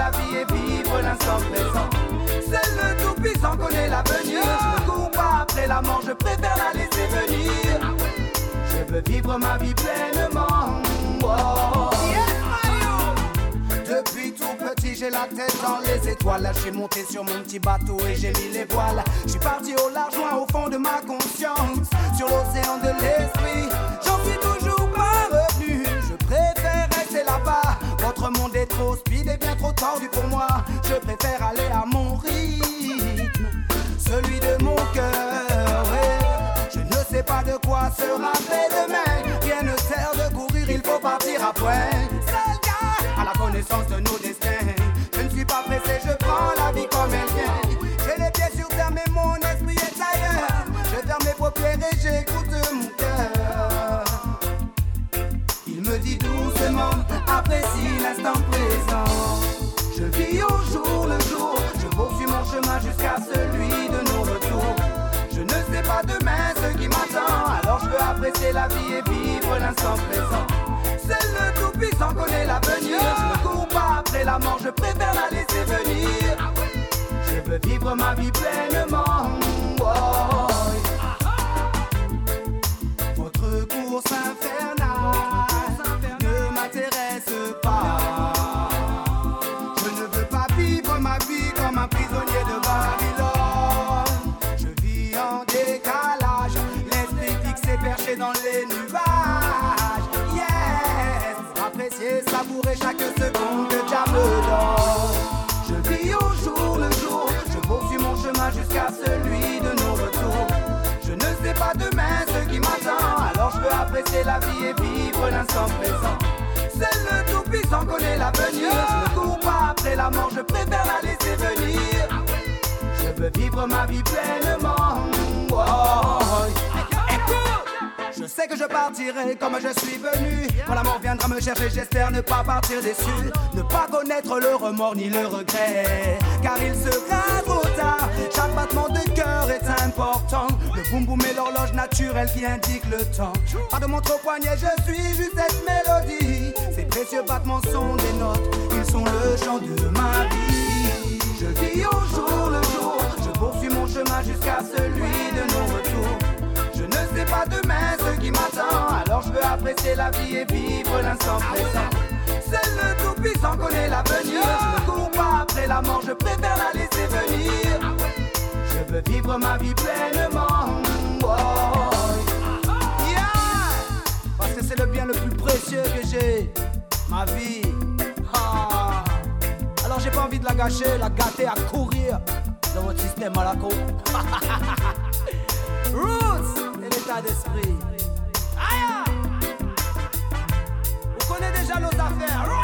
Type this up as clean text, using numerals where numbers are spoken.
la vie et vivre l'instant présent. Seul le Tout-Puissant connaît l'avenir. Je ne cours pas après la mort, je préfère la laisser venir. Je veux vivre ma vie pleinement. Oh. Depuis tout petit, j'ai la tête dans les étoiles. Là, je suis monté sur mon petit bateau et j'ai mis les voiles. Je suis parti au large, loin au fond de ma conscience. Sur l'océan de l'esprit, j'en suis toujours pas revenu. Je préfère rester là-bas. Votre monde est trop speed et bien trop tordu pour moi. Je préfère aller à mon rythme, celui de mon cœur. Je ne sais pas de quoi sera fait demain. Rien ne sert de courir, il faut partir à point. Seul gars à la connaissance de nos destins. Je ne suis pas pressé, je prends la vie comme elle vient. J'ai les pieds sur terre mais mon esprit est ailleurs. Je ferme les paupières et j'écoute mon cœur. Il me dit doucement, apprécie l'instant présent. Je vis au jour le jour, je poursuis mon chemin jusqu'à celui de nos retours. Je ne sais pas demain ce qui m'attend, alors je veux apprécier la vie et vivre l'instant présent. Seul le Tout-Puissant connaît l'avenir. Je ne cours pas après la mort, je préfère la laisser venir. Je veux vivre ma vie pleinement. Oh. Votre course infernale ne m'intéresse pas. Je ne veux pas vivre ma vie comme un prisonnier de Babylone. Je vis en décalage, l'esprit fixé perché dans les nuages. Yes, apprécier, savourer chaque seconde que Dieu me donne. Je vis au jour le jour, je poursuis mon chemin jusqu'à celui de nos retours. Je ne sais pas demain ce qui m'attend, alors je veux apprécier la vie et vivre l'instant présent. Seul le Tout-Puissant connaît l'avenir. Je ne cours pas après la mort, je préfère la laisser venir. Je veux vivre ma vie pleinement. Oh. Écoute, je sais que je partirai comme je suis venu. Quand la mort viendra me chercher, j'espère ne pas partir déçu. Ne pas connaître le remords ni le regret, car il sera trop tard. Chaque battement de cœur est important. Le boum boum est l'horloge naturelle qui indique le temps. Pas de montre au poignet, je suis juste cette mélodie. Ces précieux battements sont des notes, ils sont le chant de ma vie. Je vis au jour le jour, je poursuis mon chemin jusqu'à celui de nos retours. Je ne sais pas demain ce qui m'attend, alors je veux apprécier la vie et vivre l'instant présent. Seul le Tout-Puissant connaît l'avenir. Je ne cours pas après la mort, je préfère la laisser venir. Je veux vivre ma vie pleinement. Oh. Yeah. Parce que c'est le bien le plus précieux que j'ai, ma vie. Ah. Alors j'ai pas envie de la gâcher, la gâter à courir dans votre système à la con. Roots et l'état d'esprit. Aïe. Vous connaissez déjà nos affaires.